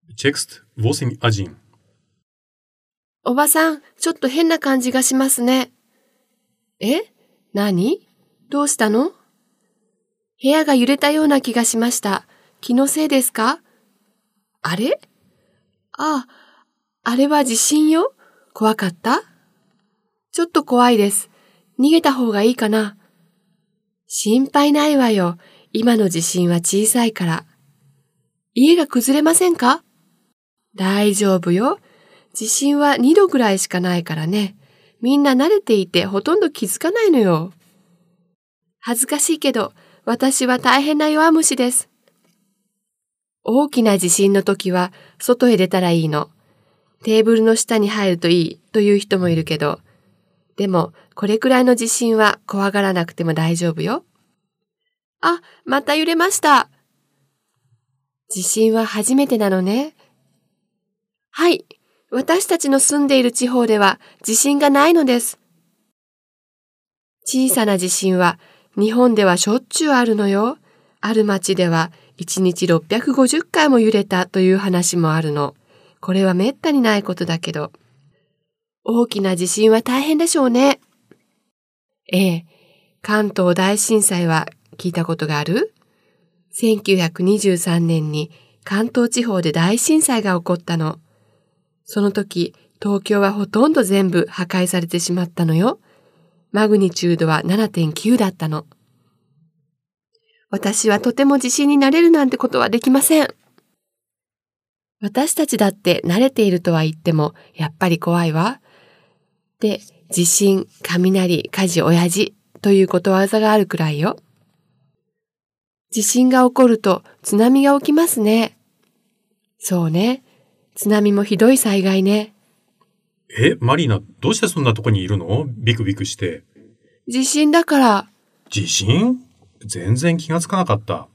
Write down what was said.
Текст 8.1. おばさん、ちょっと変な感じがしますね。何？どうしたの？部屋が揺れたような気がしました。気のせいですか？あれ？あれは地震よ。怖かった？ちょっと怖いです。逃げた方がいいかな。心配ないわよ。今の地震は小さいから。家が崩れませんか？大丈夫よ。地震は2度ぐらいしかないからね。みんな慣れていてほとんど気づかないのよ。恥ずかしいけど、私は大変な弱虫です。大きな地震の時は外へ出たらいいの。テーブルの下に入るといいという人もいるけど、でもこれくらいの地震は怖がらなくても大丈夫よ。また揺れました。地震は初めてなのね。はい、私たちの住んでいる地方では地震がないのです。小さな地震は日本ではしょっちゅうあるのよ。ある町では1日650回も揺れたという話もあるの。これはめったにないことだけど。大きな地震は大変でしょうね。関東大震災は聞いたことがある？1923年に関東地方で大震災が起こったの。その時、東京はほとんど全部破壊されてしまったのよ。マグニチュードは 7.9 だったの。私はとても地震に慣れるなんてことはできません。私たちだって慣れているとは言っても、やっぱり怖いわ。で、地震、雷、火事、親父ということわざがあるくらいよ。地震が起こると津波が起きますね。そうね。津波もひどい災害ね。 マリーナ、どうしてそんなとこにいるの？ビクビクして。 地震だから。 地震？全然気がつかなかった。